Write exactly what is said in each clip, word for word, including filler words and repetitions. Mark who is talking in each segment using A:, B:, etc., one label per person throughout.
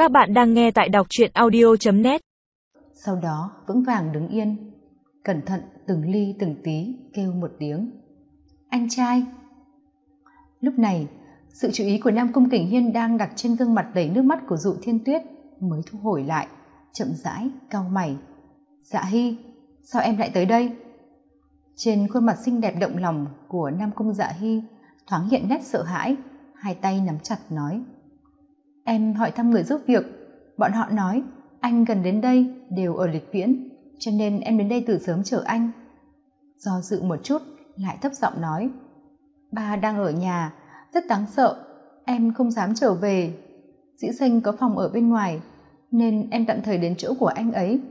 A: Các bạn đang nghe tại đọc truyện audio chấm net.
B: Sau đó vững vàng đứng yên, cẩn thận từng ly từng tí kêu một tiếng: "Anh trai!" Lúc này, sự chú ý của Nam Cung Kình Hiên đang đặt trên gương mặt đầy nước mắt của Dụ Thiên Tuyết mới thu hồi lại, chậm rãi cau mày: "Dạ Hy, sao em lại tới đây?" Trên khuôn mặt xinh đẹp động lòng của Nam Cung Dạ Hy thoáng hiện nét sợ hãi, hai tay nắm chặt nói: "Em hỏi thăm người giúp việc, bọn họ nói anh gần đến đây đều ở Lịch Viễn, cho nên em đến đây từ sớm chờ anh." Do dự một chút lại thấp giọng nói: "Ba đang ở nhà, rất đáng sợ, em không dám trở về. Dĩ Sinh có phòng ở bên ngoài, nên em tạm thời đến chỗ của anh ấy."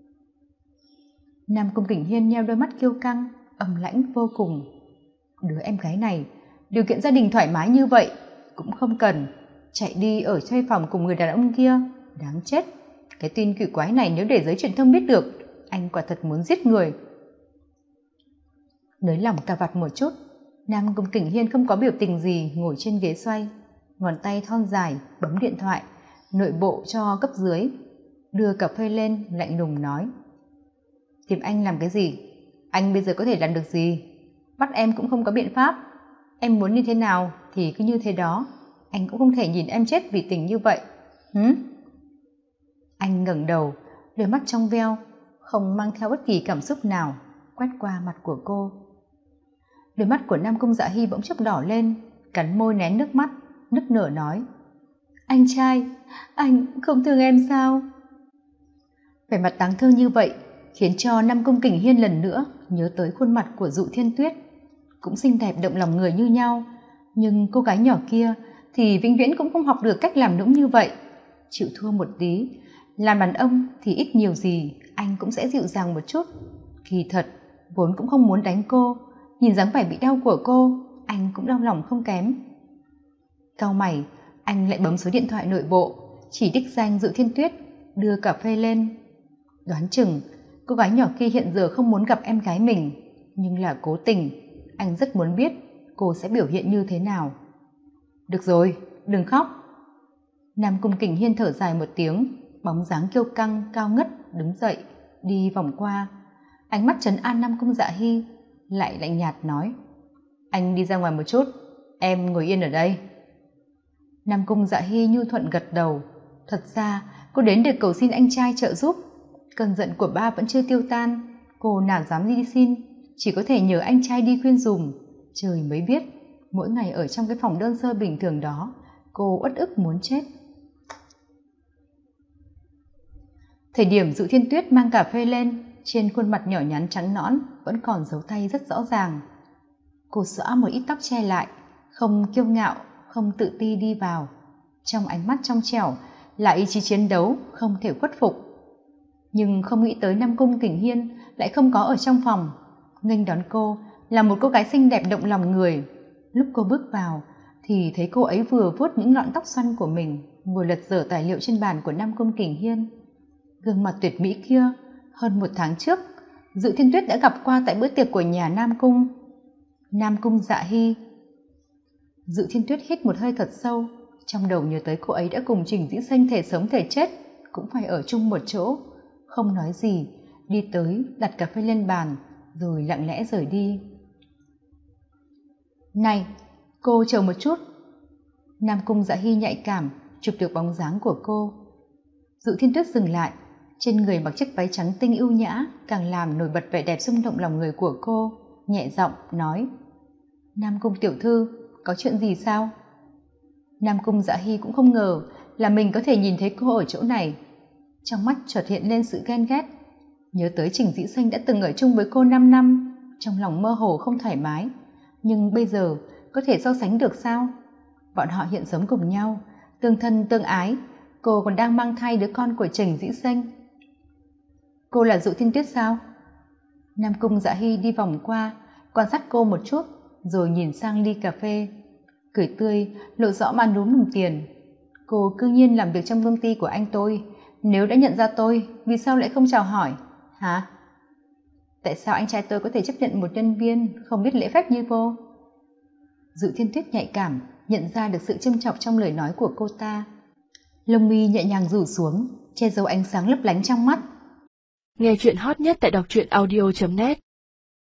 B: Nam Cung Kình Hiên nheo đôi mắt kiêu căng, âm lãnh vô cùng. Đứa em gái này, điều kiện gia đình thoải mái như vậy cũng không cần, chạy đi ở thuê phòng cùng người đàn ông kia, đáng chết. Cái tin quỷ quái này nếu để giới truyền thông biết được, anh quả thật muốn giết người. Nới lỏng cà vạt một chút, Nam Cung Kình Hiên không có biểu tình gì ngồi trên ghế xoay, ngón tay thon dài bấm điện thoại nội bộ cho cấp dưới, đưa cà phê lên lạnh lùng nói: "Tìm anh làm cái gì? Anh bây giờ có thể làm được gì? Bắt em cũng không có biện pháp. Em muốn như thế nào thì cứ như thế đó, anh cũng không thể nhìn em chết vì tình như vậy." Hứ? Anh ngẩng đầu, đôi mắt trong veo, không mang theo bất kỳ cảm xúc nào, quét qua mặt của cô. Đôi mắt của Nam Cung Dạ Hy bỗng chốc đỏ lên, cắn môi nén nước mắt, nức nở nói: "Anh trai, anh không thương em sao?" Vẻ mặt đáng thương như vậy khiến cho Nam Cung Kình Hiên lần nữa nhớ tới khuôn mặt của Dụ Thiên Tuyết, cũng xinh đẹp động lòng người như nhau, nhưng cô gái nhỏ kia thì vĩnh viễn cũng không học được cách làm nũng như vậy. Chịu thua một tí, làm đàn ông thì ít nhiều gì anh cũng sẽ dịu dàng một chút. Kỳ thật vốn cũng không muốn đánh cô, nhìn dáng vẻ bị đau của cô, anh cũng đau lòng không kém. Cau mày, anh lại bấm số điện thoại nội bộ, chỉ đích danh Dụ Thiên Tuyết, đưa cà phê lên. Đoán chừng cô gái nhỏ kia hiện giờ không muốn gặp em gái mình, nhưng là cố tình. Anh rất muốn biết cô sẽ biểu hiện như thế nào. "Được rồi, đừng khóc." Nam Cung Kình Hiên thở dài một tiếng, bóng dáng kiêu căng cao ngất đứng dậy, đi vòng qua, ánh mắt trấn an Nam Cung Dạ Hy, lại lạnh nhạt nói: "Anh đi ra ngoài một chút, em ngồi yên ở đây." Nam Cung Dạ Hy nhu thuận gật đầu. Thật ra cô đến để cầu xin anh trai trợ giúp. Cơn giận của ba vẫn chưa tiêu tan, cô nào dám đi xin, chỉ có thể nhờ anh trai đi khuyên dùm. Trời mới biết, mỗi ngày ở trong cái phòng đơn sơ bình thường đó, cô uất ức muốn chết. Thời điểm Dụ Thiên Tuyết mang cà phê lên, trên khuôn mặt nhỏ nhắn trắng nõn vẫn còn dấu tay rất rõ ràng. Cô xõa một ít tóc che lại, không kiêu ngạo, không tự ti đi vào. Trong ánh mắt trong trẻo là ý chí chiến đấu không thể khuất phục. Nhưng không nghĩ tới Nam Cung Kình Hiên lại không có ở trong phòng. Nghênh đón cô là một cô gái xinh đẹp động lòng người. Lúc cô bước vào thì thấy cô ấy vừa vuốt những lọn tóc xoăn của mình, vừa lật dở tài liệu trên bàn của Nam Cung Kình Hiên. Gương mặt tuyệt mỹ kia, hơn một tháng trước Dụ Thiên Tuyết đã gặp qua tại bữa tiệc của nhà Nam Cung. Nam Cung Dạ Hy. Dụ Thiên Tuyết hít một hơi thật sâu, trong đầu nhớ tới cô ấy đã cùng Trình Dĩ Sinh thể sống thể chết cũng phải ở chung một chỗ, không nói gì, đi tới đặt cà phê lên bàn rồi lặng lẽ rời đi. "Này, cô chờ một chút." Nam Cung Dạ Hy nhạy cảm chụp được bóng dáng của cô. Dụ Thiên Tuyết dừng lại, trên người mặc chiếc váy trắng tinh ưu nhã càng làm nổi bật vẻ đẹp rung động lòng người của cô, nhẹ giọng nói: "Nam Cung tiểu thư, có chuyện gì sao?" Nam Cung Dạ Hy cũng không ngờ là mình có thể nhìn thấy cô ở chỗ này. Trong mắt chợt hiện lên sự ghen ghét, nhớ tới Trình Dĩ Sinh đã từng ở chung với cô năm năm, trong lòng mơ hồ không thoải mái. Nhưng bây giờ có thể so sánh được sao? Bọn họ hiện sống cùng nhau, tương thân tương ái, cô còn đang mang thai đứa con của Trình Dĩ Sinh. "Cô là Dụ Thiên Tuyết sao?" Nam Cung Dạ Hy đi vòng qua, quan sát cô một chút, rồi nhìn sang ly cà phê, cười tươi lộ rõ mà núm đồng tiền. "Cô cư nhiên làm việc trong công ty của anh tôi, nếu đã nhận ra tôi, vì sao lại không chào hỏi? Hả? Tại sao anh trai tôi có thể chấp nhận một nhân viên không biết lễ phép như cô?" Dụ Thiên Tuyết nhạy cảm nhận ra được sự châm chọc trong lời nói của cô ta. Lông mi nhẹ nhàng rủ xuống, che giấu ánh sáng lấp lánh trong mắt.
A: Nghe chuyện hot nhất tại đọc truyện audio chấm net.